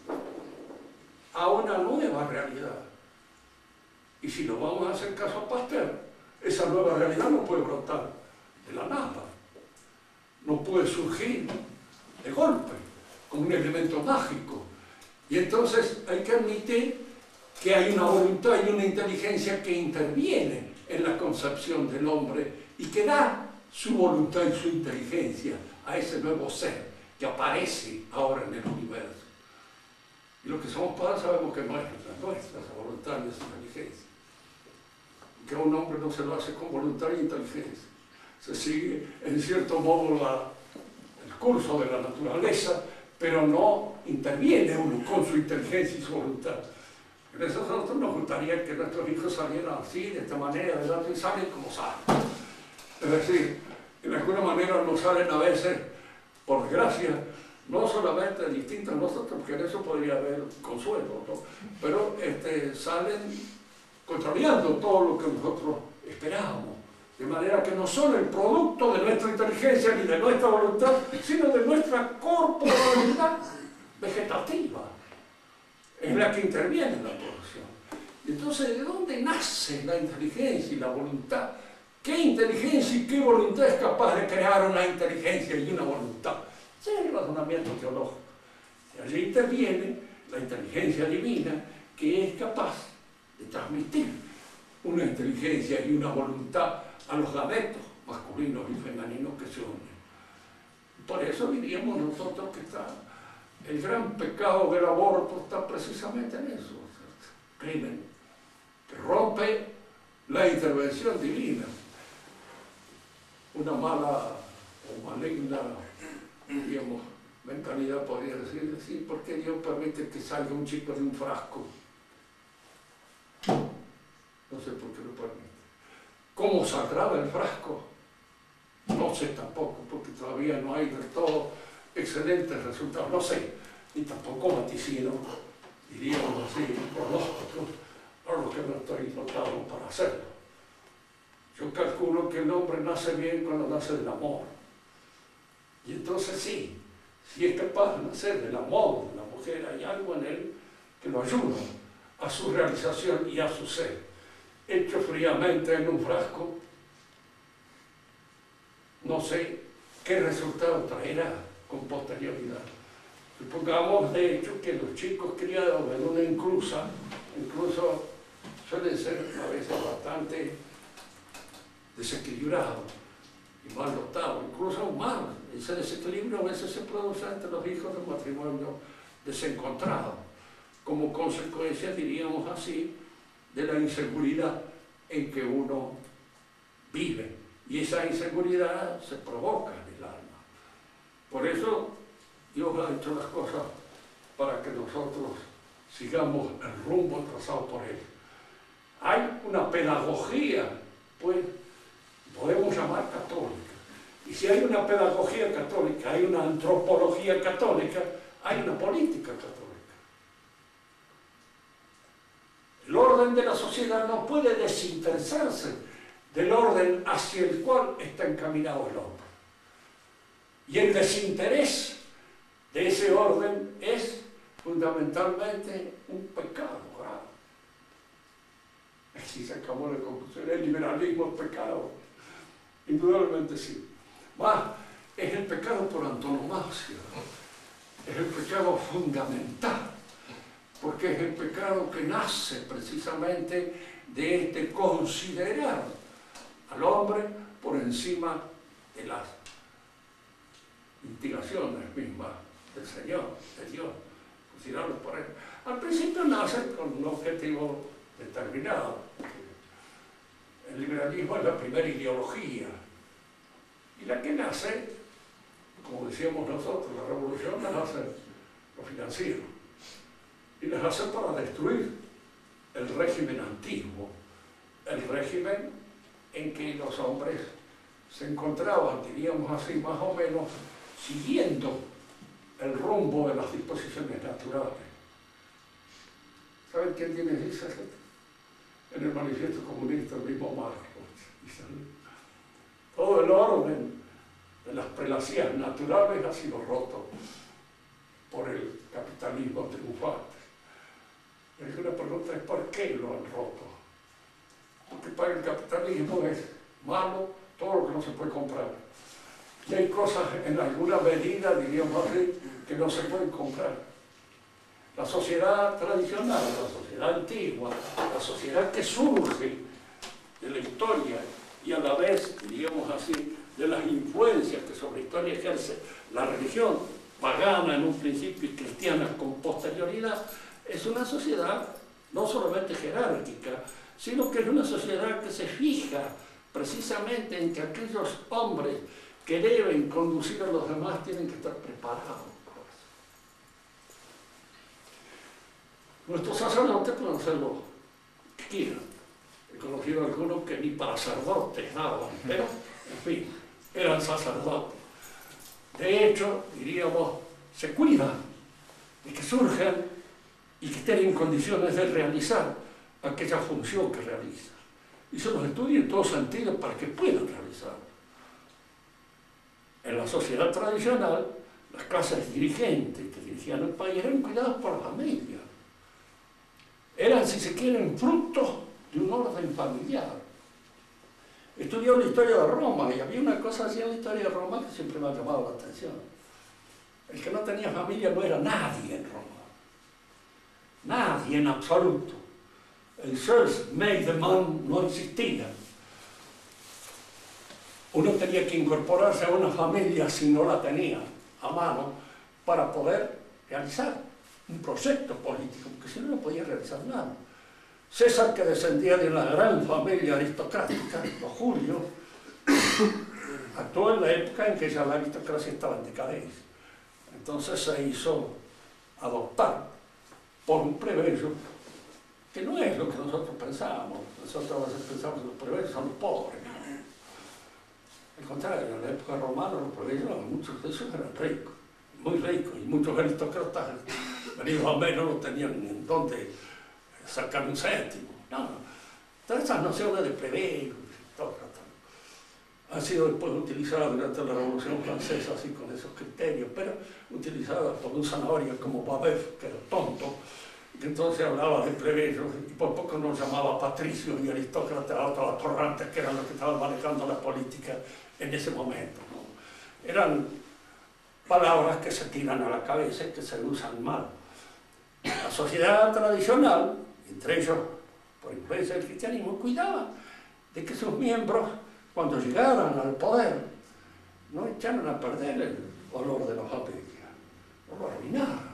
a una nueva realidad. Y si lo vamos a hacer caso a Pasteur, esa nueva realidad no puede brotar de la nada, no puede surgir de golpe, como un elemento mágico. Y entonces hay que admitir que hay una voluntad y una inteligencia que intervienen en la concepción del hombre y que da su voluntad y su inteligencia a ese nuevo ser que aparece ahora en el universo. Y los que somos padres sabemos que no es nuestra esa voluntad y esa inteligencia. Que a un hombre no se lo hace con voluntad y inteligencia. Se sigue, en cierto modo, el curso de la naturaleza, pero no interviene uno con su inteligencia y su voluntad. En eso a nosotros nos gustaría que nuestros hijos salieran así, de esta manera, adelante, y salen como salen. Es decir, de alguna manera nos salen a veces, por desgracia, no solamente distintos a nosotros, porque en eso podría haber consuelo, ¿no? Pero salen contrariando todo lo que nosotros esperábamos. De manera que no son el producto de nuestra inteligencia ni de nuestra voluntad, sino de nuestra corporalidad vegetativa. Es la que interviene en la producción. Entonces, ¿de dónde nace la inteligencia y la voluntad? ¿Qué inteligencia y qué voluntad es capaz de crear una inteligencia y una voluntad? Ese es el razonamiento teológico. Y allí interviene la inteligencia divina que es capaz de transmitir una inteligencia y una voluntad a los gametos masculinos y femeninos que se unen. Por eso diríamos nosotros que el gran pecado del aborto está precisamente en eso, crimen, que rompe la intervención divina. Una mala o maligna, digamos, mentalidad podría decir, sí, ¿por qué Dios permite que salga un chico de un frasco? No sé por qué lo permite. ¿Cómo saldrá del frasco? No sé tampoco, porque todavía no hay del todo excelentes resultados, no sé, ni tampoco vaticino, diríamos así, pronósticos, a lo que no estoy dotado para hacerlo. Yo calculo que el hombre nace bien cuando nace del amor. Y entonces sí, si es capaz de nacer del amor de la mujer, hay algo en él que lo ayuda a su realización y a su ser. hecho fríamente en un frasco, no sé qué resultado traerá con posterioridad. Supongamos, de hecho, que los chicos criados en una incluso suelen ser a veces bastante desequilibrados y mal dotados, incluso humanos. Ese desequilibrio a veces se produce entre los hijos de matrimonio desencontrado, como consecuencia, diríamos así, de la inseguridad en que uno vive. Y esa inseguridad se provoca en el alma. Por eso Dios ha hecho las cosas para que nosotros sigamos el rumbo trazado por Él. Hay una pedagogía, pues, podemos llamar católica. Y si hay una pedagogía católica, hay una antropología católica, hay una política católica. El orden de la sociedad no puede desinteresarse del orden hacia el cual está encaminado el hombre. Y el desinterés de ese orden es fundamentalmente un pecado grave. Aquí se acabó la conclusión. El liberalismo es pecado. Indudablemente sí. Más, es el pecado por antonomasia. Es el pecado fundamental. Porque es el pecado que nace precisamente de este considerar al hombre por encima de las instigaciones mismas del Señor, de Dios, considerarlo por Él. Al principio nace con un objetivo determinado. El liberalismo es la primera ideología, y la que nace, como decíamos nosotros, la revolución las hace los financieros, y las hace para destruir el régimen antiguo, el régimen en que los hombres se encontraban, diríamos así, más o menos, siguiendo el rumbo de las disposiciones naturales. ¿Saben quién tiene esa? En el manifiesto comunista, el mismo Marx. Todo el orden de las prelaciones naturales ha sido roto por el capitalismo triunfante. Y la pregunta es: ¿por qué lo han roto? Porque para el capitalismo es malo todo lo que no se puede comprar. Y hay cosas en alguna medida, diríamos así, que no se pueden comprar. La sociedad tradicional, la sociedad antigua, la sociedad que surge de la historia y a la vez, diríamos así, de las influencias que sobre la historia ejerce la religión pagana en un principio y cristiana con posterioridad, es una sociedad no solamente jerárquica, sino que es una sociedad que se fija precisamente en que aquellos hombres que deben conducir a los demás tienen que estar preparados. Nuestros sacerdotes pueden hacer lo que quieran. He conocido a algunos que ni para sacerdotes daban, pero, en fin, eran sacerdotes. De hecho, diríamos, se cuidan de que surjan y que estén en condiciones de realizar aquella función que realizan. Y se los estudia en todo sentido para que puedan realizarlo. En la sociedad tradicional, las clases dirigentes que dirigían el país eran cuidadas por la familia. Eran, si se quieren, frutos de un orden familiar. Estudió la historia de Roma y había una cosa así en la historia de Roma que siempre me ha llamado la atención. El que no tenía familia no era nadie en Roma. Nadie en absoluto. El self-made man no existía. Uno tenía que incorporarse a una familia si no la tenía a mano para poder realizar un proyecto político, porque si no, no podía realizar nada. César, que descendía de una gran familia aristocrática, los Julios, actuó en la época en que ya la aristocracia estaba en decadencia. Entonces se hizo adoptar por un plebeyo, que no es lo que nosotros pensamos. Nosotros a veces pensamos que los plebeyos son los pobres. Al contrario, en la época romana los plebeyos, muchos de ellos eran ricos, muy ricos, y muchos aristócratas venidos a menos no tenían en dónde sacar un céntimo. No. Todas esas nociones de plebeyo, aristócratas, han sido después utilizadas durante la Revolución Francesa, así con esos criterios, pero utilizadas por un zanahoria como Babeuf, que era tonto, Y entonces hablaba de plebeyos y por poco nos llamaba patricios y aristócratas autoatorrantes, que eran los que estaban manejando la política en ese momento, ¿no? Eran palabras que se tiran a la cabeza y que se usan mal. La sociedad tradicional, entre ellos por influencia del cristianismo, cuidaba de que sus miembros, cuando llegaran al poder, no echaran a perder el valor de la familia, no lo arruinaran.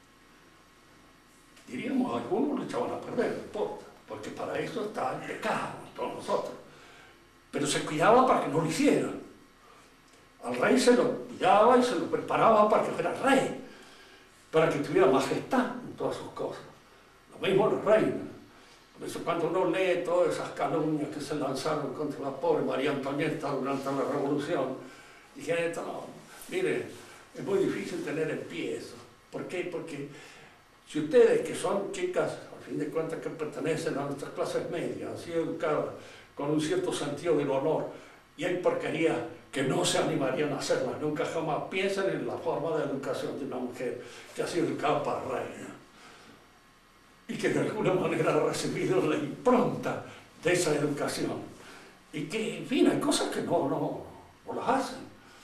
Diríamos, algunos lo echaban a perder, no importa, porque para eso está el pecado, todos nosotros. Pero se cuidaba para que no lo hicieran. Al rey se lo cuidaba y se lo preparaba para que fuera rey, para que tuviera majestad en todas sus cosas. Lo mismo la reina. Por eso cuando uno lee todas esas calumnias que se lanzaron contra la pobre María Antonieta durante la Revolución, dije, no, mire, es muy difícil tener en pie eso. ¿Por qué? Porque si ustedes, que son chicas, a fin de cuentas que pertenecen a nuestras clases medias, han sido educadas con un cierto sentido del honor, y hay porquerías que no se animarían a hacerlas, nunca jamás piensen en la forma de educación de una mujer que ha sido educada para reina y que de alguna manera ha recibido la impronta de esa educación y que, en fin, hay cosas que no las hacen.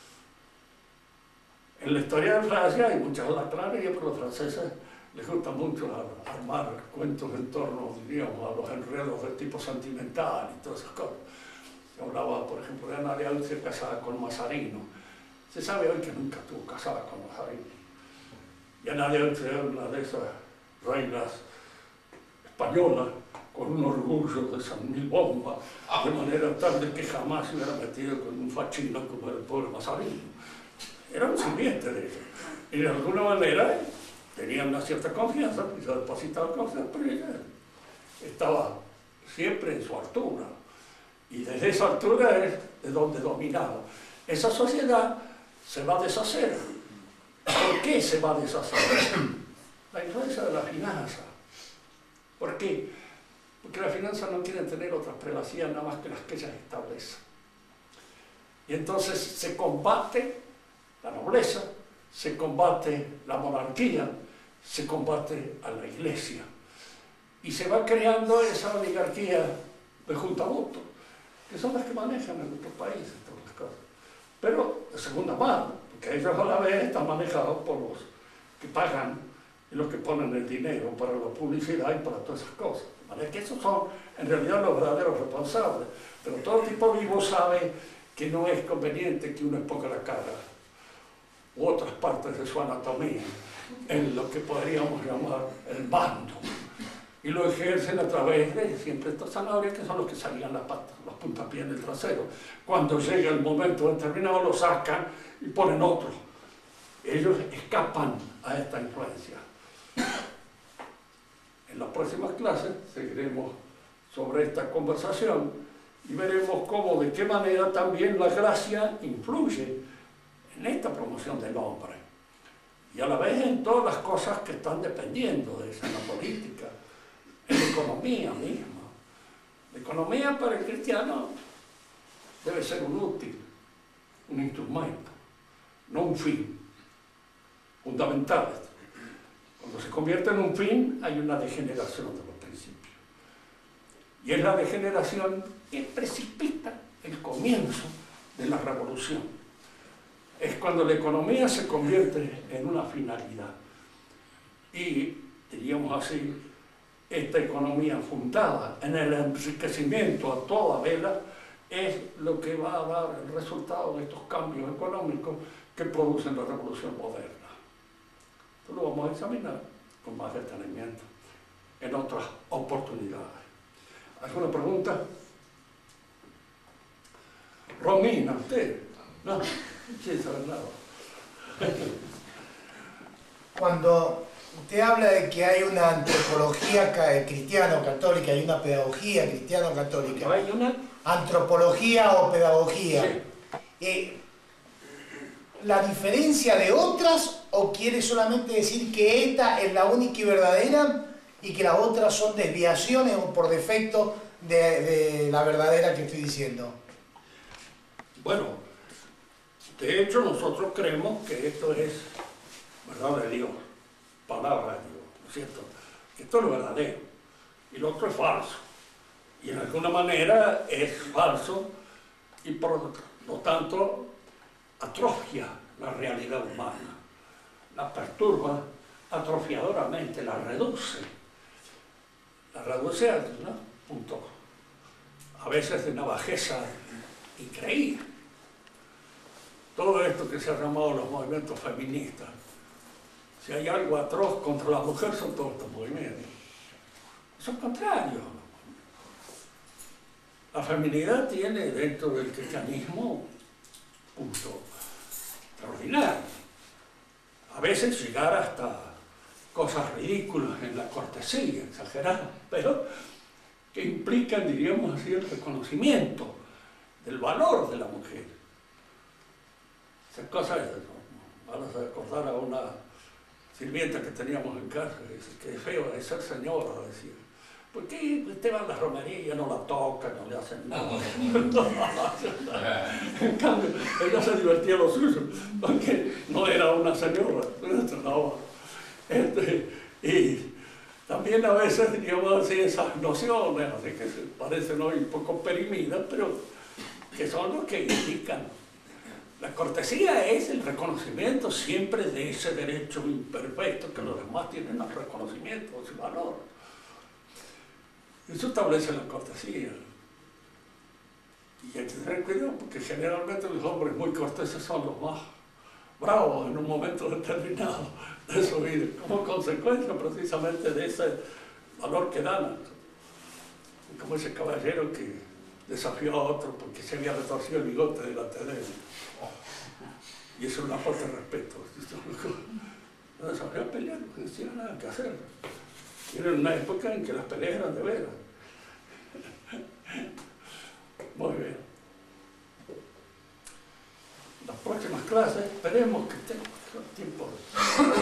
En la historia de Francia hay muchas lacranes, pero los franceses les gusta mucho armar cuentos en torno, diríamos, a los enredos de tipo sentimental y todas esas cosas. Se hablaba, por ejemplo, de Ana de Austria casada con Mazarino. Se sabe hoy que nunca estuvo casada con Mazarino. Y Ana de Austria era una de esas reinas españolas con un orgullo de San Mil Bomba, de manera tal de que jamás se hubiera metido con un fachino como el pobre Mazarino. Era un sirviente de ella. Y de alguna manera tenía una cierta confianza, y se depositaba confianza, pero ella estaba siempre en su altura. Y desde esa altura es de donde dominaba. Esa sociedad se va a deshacer. ¿Por qué se va a deshacer? La influencia de la finanza. ¿Por qué? Porque las finanzas no quieren tener otras prelaciones nada más que las que ellas establecen. Y entonces se combate la nobleza, se combate la monarquía, se combate a la iglesia. Y se va creando esa oligarquía de juntamuto, que son las que manejan en nuestros países todas las cosas. Pero de segunda mano, porque ellos a la vez están manejados por los que pagan y los que ponen el dinero para la publicidad y para todas esas cosas. De manera que esos son en realidad los verdaderos responsables. Pero todo tipo vivo sabe que no es conveniente que uno exponga la cara u otras partes de su anatomía en lo que podríamos llamar el mando. Y lo ejercen a través de siempre estos zanahorias que son los que salían las patas, los puntapiés en el trasero. Cuando llega el momento determinado lo sacan y ponen otro. Ellos escapan a esta influencia. En las próximas clases seguiremos sobre esta conversación y veremos cómo, de qué manera también la gracia influye en esta promoción del hombre. Y a la vez en todas las cosas que están dependiendo de esa, en la política, en la economía misma. La economía para el cristiano debe ser un útil, un instrumento, no un fin. Fundamental esto. Cuando se convierte en un fin, hay una degeneración de los principios. Y es la degeneración que precipita el comienzo de la revolución. Es cuando la economía se convierte en una finalidad. Y, diríamos así, esta economía fundada en el enriquecimiento a toda vela es lo que va a dar el resultado de estos cambios económicos que producen la revolución moderna. Esto lo vamos a examinar con más detenimiento en otras oportunidades. ¿Alguna pregunta? Romina, ¿usted? No, sí, sabe nada. Cuando usted habla de que hay una antropología cristiano-católica, hay una pedagogía cristiano-católica, ¿Hay una? antropología o pedagogía, Sí. ¿La diferencia de otras o quiere solamente decir que esta es la única y verdadera y que las otras son desviaciones o por defecto de la verdadera que estoy diciendo? Bueno, de hecho nosotros creemos que esto es verdad de Dios, palabra de Dios, ¿no es cierto? Esto es lo verdadero y lo otro es falso. Y en alguna manera es falso y por lo tanto atrofia la realidad humana, la perturba atrofiadoramente, la reduce a un punto a veces de una bajeza increíble. Todo esto que se ha llamado los movimientos feministas, si hay algo atroz contra la mujer son todos estos movimientos. Son contrarios. La feminidad tiene dentro del cristianismo punto extraordinario. A veces llegar hasta cosas ridículas en la cortesía, exageradas, pero que implican, diríamos así, el reconocimiento del valor de la mujer. Esas cosas, vamos a acordar a una sirvienta que teníamos en casa, que dice, qué feo es ser señora, decía. ¿Por qué usted va a la romería, no la toca, no le hacen nada? En cambio, ella se divertía lo suyo, porque no era una señora, no. Y también a veces, digamos así, esas nociones, así que se parecen hoy un poco perimidas, pero que son los que indican. La cortesía es el reconocimiento siempre de ese derecho imperfecto que los demás tienen al reconocimiento, su valor. Eso establece la cortesía. Y hay que tener cuidado porque generalmente los hombres muy corteses son los más bravos en un momento determinado de su vida, como consecuencia precisamente de ese valor que dan. Como ese caballero que desafió a otro porque se había retorcido el bigote delante de él. Y eso es una falta de respeto. No desafió a pelear porque no tenía nada que hacer. Y era una época en que las peleas eran de veras. Muy bien. Las próximas clases esperemos que estén tiempo